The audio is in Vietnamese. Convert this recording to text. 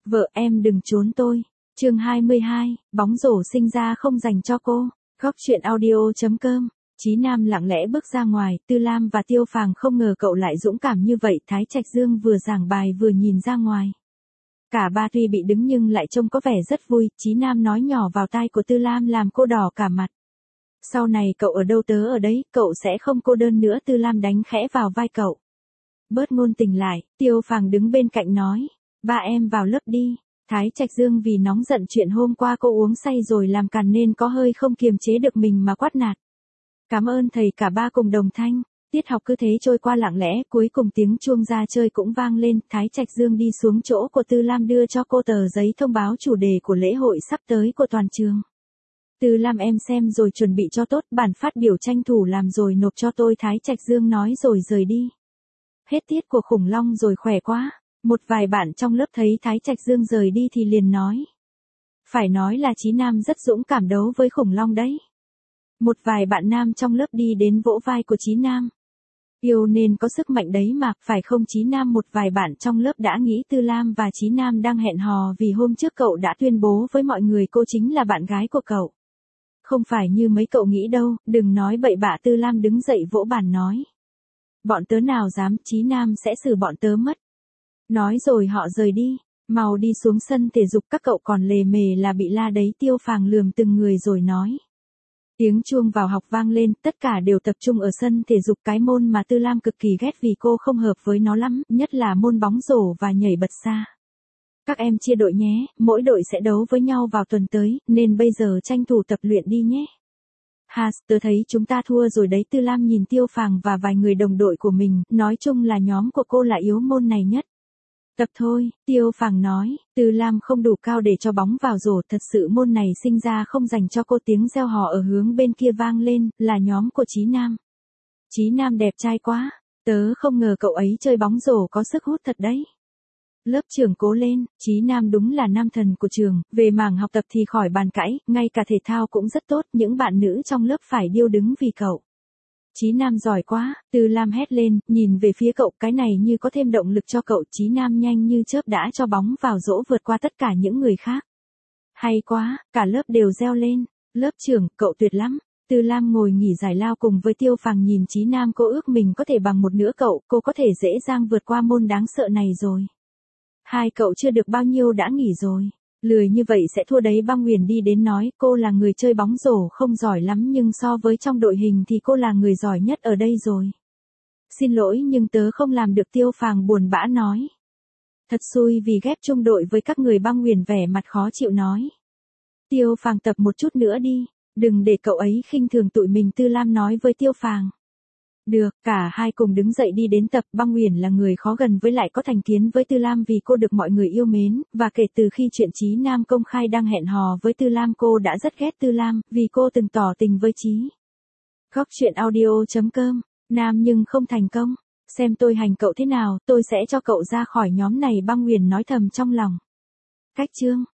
Vợ em đừng trốn tôi. Chương 22, bóng rổ sinh ra không dành cho cô. Góc chuyện audio.com. Chí Nam lặng lẽ bước ra ngoài, Tư Lam và Tiêu Phàng không ngờ cậu lại dũng cảm như vậy. Thái Trạch Dương vừa giảng bài vừa nhìn ra ngoài. Cả ba tuy bị đứng nhưng lại trông có vẻ rất vui. Chí Nam nói nhỏ vào tai của Tư Lam làm cô đỏ cả mặt. Sau này cậu ở đâu tớ ở đấy, cậu sẽ không cô đơn nữa. Tư Lam đánh khẽ vào vai cậu. Bớt ngôn tình lại, Tiêu Phàng đứng bên cạnh nói. Ba em vào lớp đi. Thái Trạch Dương vì nóng giận chuyện hôm qua cô uống say rồi làm càn nên có hơi không kiềm chế được mình mà quát nạt. Cảm ơn thầy. Cả ba cùng đồng thanh. Tiết học cứ thế trôi qua lặng lẽ, cuối cùng tiếng chuông ra chơi cũng vang lên. Thái Trạch Dương đi xuống chỗ của Tư Lam đưa cho cô tờ giấy thông báo chủ đề của lễ hội sắp tới của toàn trường. Tư Lam em xem rồi chuẩn bị cho tốt, bản phát biểu tranh thủ làm rồi nộp cho tôi. Thái Trạch Dương nói rồi rời đi. Hết tiết của khủng long rồi, khỏe quá. Một vài bạn trong lớp thấy Thái Trạch Dương rời đi thì liền nói. Phải nói là Chí Nam rất dũng cảm đấu với khủng long đấy. Một vài bạn nam trong lớp đi đến vỗ vai của Chí Nam. Yêu nên có sức mạnh đấy mà, phải không Chí Nam? Một vài bạn trong lớp đã nghĩ Tư Lam và Chí Nam đang hẹn hò vì hôm trước cậu đã tuyên bố với mọi người cô chính là bạn gái của cậu. Không phải như mấy cậu nghĩ đâu, đừng nói bậy bạ. Tư Lam đứng dậy vỗ bàn nói. Bọn tớ nào dám, Chí Nam sẽ xử bọn tớ mất. Nói rồi họ rời đi. Mau đi xuống sân thể dục, các cậu còn lề mề là bị la đấy. Tiêu Phàng lườm từng người rồi nói. Tiếng chuông vào học vang lên, tất cả đều tập trung ở sân thể dục, cái môn mà Tư Lam cực kỳ ghét vì cô không hợp với nó lắm, nhất là môn bóng rổ và nhảy bật xa. Các em chia đội nhé, mỗi đội sẽ đấu với nhau vào tuần tới, nên bây giờ tranh thủ tập luyện đi nhé. Tớ thấy chúng ta thua rồi đấy. Tư Lam nhìn Tiêu Phàng và vài người đồng đội của mình, nói chung là nhóm của cô là yếu môn này nhất. Tập thôi, Tiêu Phàng nói. Tư Lam không đủ cao để cho bóng vào rổ, thật sự môn này sinh ra không dành cho cô. Tiếng reo hò ở hướng bên kia vang lên, là nhóm của Chí Nam. Chí Nam đẹp trai quá, tớ không ngờ cậu ấy chơi bóng rổ có sức hút thật đấy. Lớp trưởng cố lên, Chí Nam đúng là nam thần của trường, về mảng học tập thì khỏi bàn cãi, ngay cả thể thao cũng rất tốt, những bạn nữ trong lớp phải điêu đứng vì cậu. Chí Nam giỏi quá, Tư Lam hét lên, nhìn về phía cậu, cái này như có thêm động lực cho cậu. Chí Nam nhanh như chớp đã cho bóng vào rổ vượt qua tất cả những người khác. Hay quá, cả lớp đều reo lên, lớp trưởng, cậu tuyệt lắm. Tư Lam ngồi nghỉ giải lao cùng với Tiêu Phàng nhìn Chí Nam, cô ước mình có thể bằng một nửa cậu, cô có thể dễ dàng vượt qua môn đáng sợ này rồi. Hai cậu chưa được bao nhiêu đã nghỉ rồi. Lười như vậy sẽ thua đấy. Băng Huyền đi đến nói, cô là người chơi bóng rổ không giỏi lắm nhưng so với trong đội hình thì cô là người giỏi nhất ở đây rồi. Xin lỗi nhưng tớ không làm được. Tiêu Phàng buồn bã nói. Thật xui vì ghép chung đội với các người. Băng Huyền vẻ mặt khó chịu nói. Tiêu Phàng tập một chút nữa đi, đừng để cậu ấy khinh thường tụi mình. Tư Lam nói với Tiêu Phàng. Được, cả hai cùng đứng dậy đi đến tập. Băng Huyền là người khó gần với lại có thành kiến với Tư Lam vì cô được mọi người yêu mến, và kể từ khi chuyện Chí Nam công khai đang hẹn hò với Tư Lam cô đã rất ghét Tư Lam, vì cô từng tỏ tình với Chí. Góc chuyện audio.com, Nam nhưng không thành công. Xem tôi hành cậu thế nào, tôi sẽ cho cậu ra khỏi nhóm này. Băng Huyền nói thầm trong lòng. Cách chương